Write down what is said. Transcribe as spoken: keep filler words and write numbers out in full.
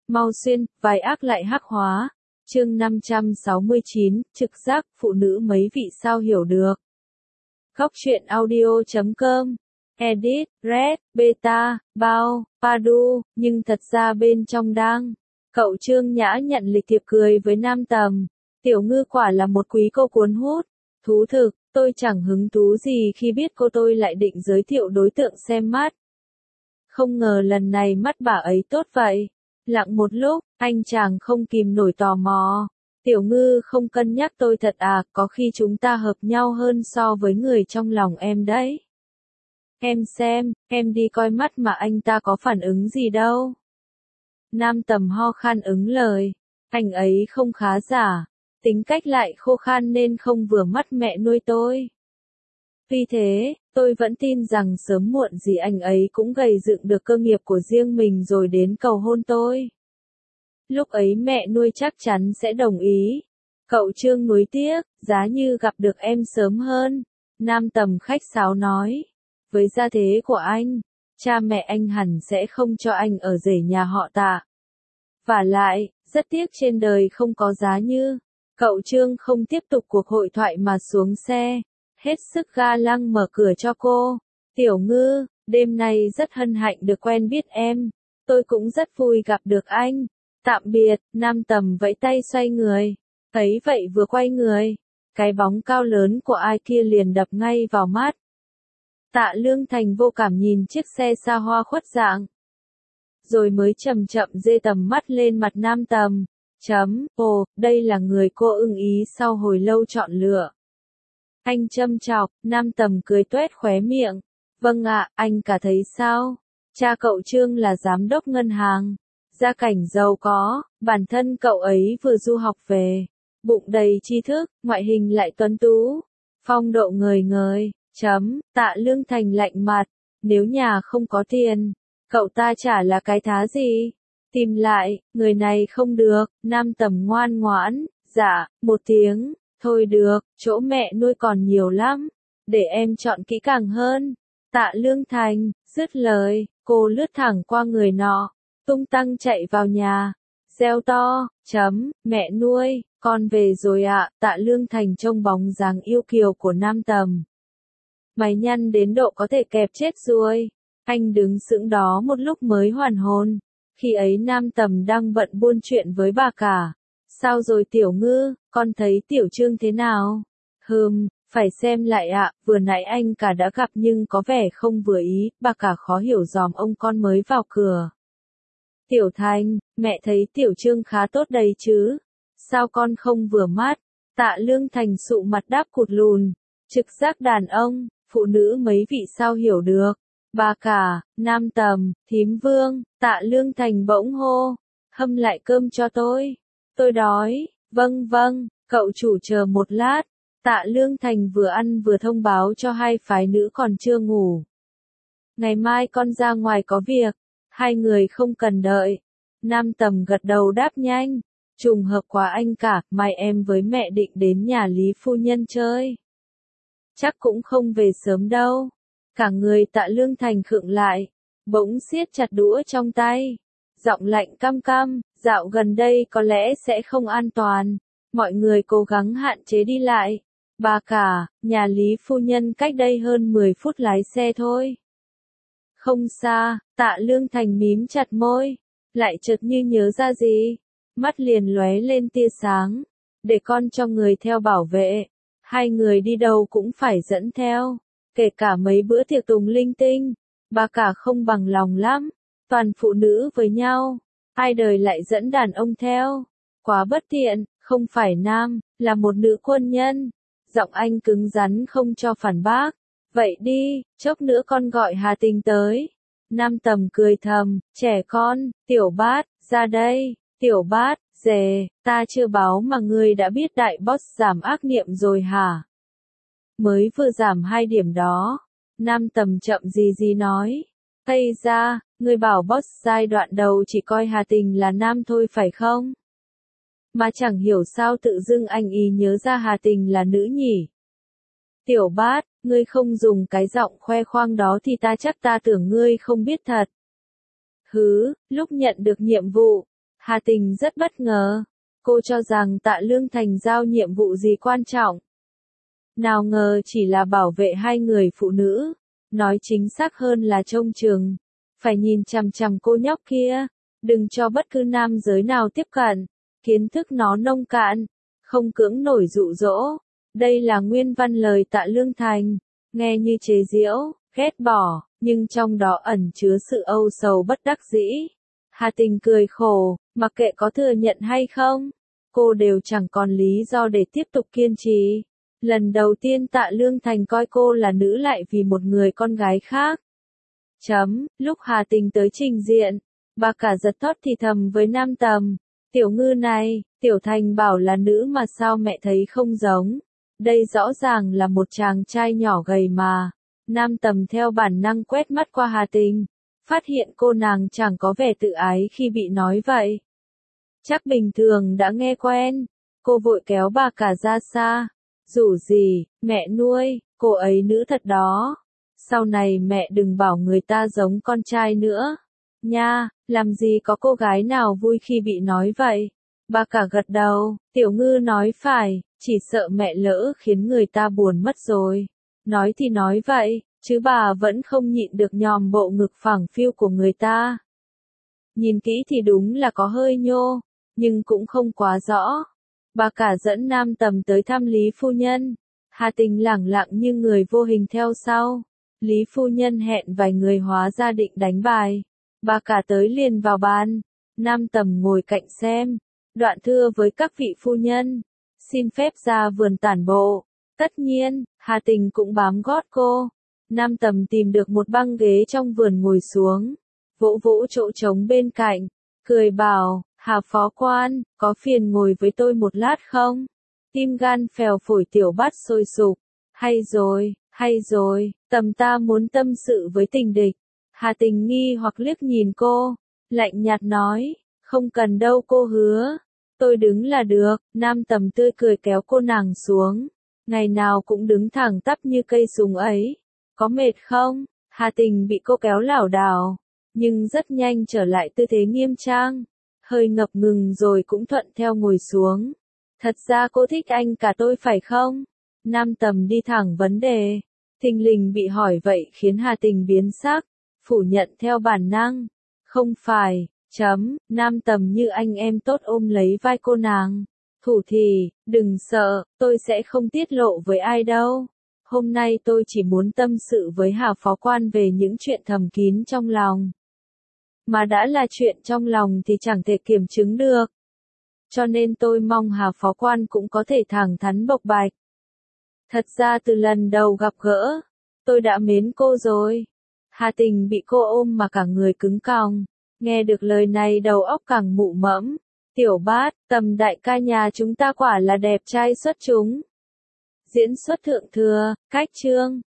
Mau xuyên, vai ác lại hắc hóa. Chương năm trăm sáu mươi chín, trực giác, phụ nữ mấy vị sao hiểu được. Góc truyện audio chấm com. Edit, Red, Beta, Bao, Padu, nhưng thật ra bên trong đang. Cậu Trương Nhã nhận lịch thiệp cười với Nam Tầm. Tiểu Ngư quả là một quý cô cuốn hút. Thú thực, tôi chẳng hứng thú gì khi biết cô tôi lại định giới thiệu đối tượng xem mắt. Không ngờ lần này mắt bà ấy tốt vậy. Lặng một lúc, anh chàng không kìm nổi tò mò. Tiểu Ngư không cân nhắc tôi thật à, có khi chúng ta hợp nhau hơn so với người trong lòng em đấy. Em xem, em đi coi mắt mà anh ta có phản ứng gì đâu. Nam Tầm ho khan ứng lời. Anh ấy không khá giả. Tính cách lại khô khan nên không vừa mắt mẹ nuôi tôi. Vì thế, tôi vẫn tin rằng sớm muộn gì anh ấy cũng gầy dựng được cơ nghiệp của riêng mình rồi đến cầu hôn tôi. Lúc ấy mẹ nuôi chắc chắn sẽ đồng ý. Cậu Trương nuối tiếc, giá như gặp được em sớm hơn. Nam Tầm khách sáo nói. Với gia thế của anh, cha mẹ anh hẳn sẽ không cho anh ở rể nhà họ Tạ. Vả lại, rất tiếc trên đời không có giá như. Cậu Trương không tiếp tục cuộc hội thoại mà xuống xe. Hết sức ga lăng mở cửa cho cô. Tiểu Ngư, đêm nay rất hân hạnh được quen biết em. Tôi cũng rất vui gặp được anh. Tạm biệt, Nam Tầm vẫy tay xoay người. Thấy vậy vừa quay người. Cái bóng cao lớn của ai kia liền đập ngay vào mắt. Tạ Lương Thành vô cảm nhìn chiếc xe xa hoa khuất dạng. Rồi mới chậm chậm dê tầm mắt lên mặt Nam Tầm. Chấm, ồ, đây là người cô ưng ý sau hồi lâu chọn lựa. Anh châm chọc, Nam Tầm cười tuét khóe miệng. Vâng ạ, anh cả thấy sao? Cha cậu Trương là giám đốc ngân hàng. Gia cảnh giàu có, bản thân cậu ấy vừa du học về. Bụng đầy tri thức, ngoại hình lại tuấn tú. Phong độ ngời ngời, chấm, Tạ Lương Thành lạnh mặt. Nếu nhà không có tiền, cậu ta chả là cái thá gì. Tìm lại, người này không được, Nam Tầm ngoan ngoãn, dạ, một tiếng. Thôi được, chỗ mẹ nuôi còn nhiều lắm. Để em chọn kỹ càng hơn. Tạ Lương Thành, dứt lời, cô lướt thẳng qua người nọ. Tung tăng chạy vào nhà. Reo to, chấm, mẹ nuôi, con về rồi ạ. Tạ Lương Thành trông bóng dáng yêu kiều của Nam Tầm. Mày nhăn đến độ có thể kẹp chết ruồi. Anh đứng sững đó một lúc mới hoàn hồn. Khi ấy Nam Tầm đang bận buôn chuyện với bà cả. Sao rồi Tiểu Ngư, con thấy Tiểu Trương thế nào? Hừm, phải xem lại ạ, vừa nãy anh cả đã gặp nhưng có vẻ không vừa ý, bà cả khó hiểu dòm ông con mới vào cửa. Tiểu Thành, mẹ thấy Tiểu Trương khá tốt đấy chứ? Sao con không vừa mắt? Tạ Lương Thành sụ mặt đáp cụt lùn. Trực giác đàn ông, phụ nữ mấy vị sao hiểu được? Bà cả, Nam Tầm, Thím Vương, Tạ Lương Thành bỗng hô. Hâm lại cơm cho tôi. Tôi đói. Vâng vâng, cậu chủ chờ một lát. Tạ Lương Thành vừa ăn vừa thông báo cho hai phái nữ còn chưa ngủ. Ngày mai con ra ngoài có việc. Hai người không cần đợi. Nam Tầm gật đầu đáp nhanh. Trùng hợp quá anh cả, mai em với mẹ định đến nhà Lý Phu Nhân chơi. Chắc cũng không về sớm đâu. Cả người Tạ Lương Thành khựng lại. Bỗng siết chặt đũa trong tay. Giọng lạnh căm căm, dạo gần đây có lẽ sẽ không an toàn. Mọi người cố gắng hạn chế đi lại. Bà cả, nhà Lý Phu Nhân cách đây hơn mười phút lái xe thôi. Không xa, Tạ Lương Thành mím chặt môi. Lại chợt như nhớ ra gì. Mắt liền lóe lên tia sáng. Để con cho người theo bảo vệ. Hai người đi đâu cũng phải dẫn theo. Kể cả mấy bữa tiệc tùng linh tinh. Bà cả không bằng lòng lắm. Toàn phụ nữ với nhau. Ai đời lại dẫn đàn ông theo. Quá bất tiện, không phải nam, là một nữ quân nhân. Giọng anh cứng rắn không cho phản bác. Vậy đi, chốc nữa con gọi Hà Tình tới. Nam Tầm cười thầm, trẻ con, Tiểu Bát, ra đây. Tiểu Bát, dề, ta chưa báo mà ngươi đã biết đại boss giảm ác niệm rồi hả? Mới vừa giảm hai điểm đó. Nam Tầm chậm gì gì nói. Hay ra, ngươi bảo boss giai đoạn đầu chỉ coi Hà Tình là nam thôi phải không? Mà chẳng hiểu sao tự dưng anh ý nhớ ra Hà Tình là nữ nhỉ. Tiểu Bát, ngươi không dùng cái giọng khoe khoang đó thì ta chắc ta tưởng ngươi không biết thật. Hứ, lúc nhận được nhiệm vụ, Hà Tình rất bất ngờ. Cô cho rằng Tạ Lương Thành giao nhiệm vụ gì quan trọng. Nào ngờ chỉ là bảo vệ hai người phụ nữ. Nói chính xác hơn là trông chừng. Phải nhìn chằm chằm cô nhóc kia. Đừng cho bất cứ nam giới nào tiếp cận. Kiến thức nó nông cạn. Không cưỡng nổi dụ dỗ. Đây là nguyên văn lời Tạ Lương Thành. Nghe như chế giễu, ghét bỏ, nhưng trong đó ẩn chứa sự âu sầu bất đắc dĩ. Hà Tình cười khổ, mặc kệ có thừa nhận hay không, cô đều chẳng còn lý do để tiếp tục kiên trì. Lần đầu tiên Tạ Lương Thành coi cô là nữ lại vì một người con gái khác. Chấm, lúc Hà Tình tới trình diện, bà cả giật thót thì thầm với Nam Tầm. Tiểu Ngư này, Tiểu Thành bảo là nữ mà sao mẹ thấy không giống. Đây rõ ràng là một chàng trai nhỏ gầy mà. Nam Tầm theo bản năng quét mắt qua Hà Tình. Phát hiện cô nàng chẳng có vẻ tự ái khi bị nói vậy. Chắc bình thường đã nghe quen. Cô vội kéo bà cả ra xa. Dù gì, mẹ nuôi, cô ấy nữ thật đó. Sau này mẹ đừng bảo người ta giống con trai nữa. Nha, làm gì có cô gái nào vui khi bị nói vậy. Bà cả gật đầu, Tiểu Ngư nói phải, chỉ sợ mẹ lỡ khiến người ta buồn mất rồi. Nói thì nói vậy, chứ bà vẫn không nhịn được nhòm bộ ngực phẳng phiu của người ta. Nhìn kỹ thì đúng là có hơi nhô, nhưng cũng không quá rõ. Bà cả dẫn Nam Tầm tới thăm Lý Phu Nhân. Hà Tình lẳng lặng như người vô hình theo sau. Lý Phu Nhân hẹn vài người hóa ra định đánh bài. Bà cả tới liền vào bàn. Nam Tầm ngồi cạnh xem. Đoạn thưa với các vị phu nhân. Xin phép ra vườn tản bộ. Tất nhiên, Hà Tình cũng bám gót cô. Nam Tầm tìm được một băng ghế trong vườn ngồi xuống. Vỗ vỗ chỗ trống bên cạnh. Cười bảo, Hà phó quan, có phiền ngồi với tôi một lát không? Tim gan phèo phổi Tiểu Bát sôi sục. Hay rồi, hay rồi, Tầm ta muốn tâm sự với tình địch. Hà Tình nghi hoặc liếc nhìn cô. Lạnh nhạt nói, không cần đâu cô hứa. Tôi đứng là được. Nam Tầm tươi cười kéo cô nàng xuống. Ngày nào cũng đứng thẳng tắp như cây súng ấy. Có mệt không? Hà Tình bị cô kéo lảo đảo. Nhưng rất nhanh trở lại tư thế nghiêm trang. Hơi ngập ngừng rồi cũng thuận theo ngồi xuống. Thật ra cô thích anh cả tôi phải không? Nam Tầm đi thẳng vấn đề. Thình lình bị hỏi vậy khiến Hà Tình biến sắc. Phủ nhận theo bản năng. Không phải, chấm, Nam Tầm như anh em tốt ôm lấy vai cô nàng. Thủ thì, đừng sợ, tôi sẽ không tiết lộ với ai đâu. Hôm nay tôi chỉ muốn tâm sự với Hà phó quan về những chuyện thầm kín trong lòng. Mà đã là chuyện trong lòng thì chẳng thể kiểm chứng được. Cho nên tôi mong Hà phó quan cũng có thể thẳng thắn bộc bạch. Thật ra từ lần đầu gặp gỡ, tôi đã mến cô rồi. Hà Tình bị cô ôm mà cả người cứng còng. Nghe được lời này đầu óc càng mụ mẫm. Tiểu Bát, Tầm đại ca nhà chúng ta quả là đẹp trai xuất chúng. Diễn xuất thượng thừa, cách chương.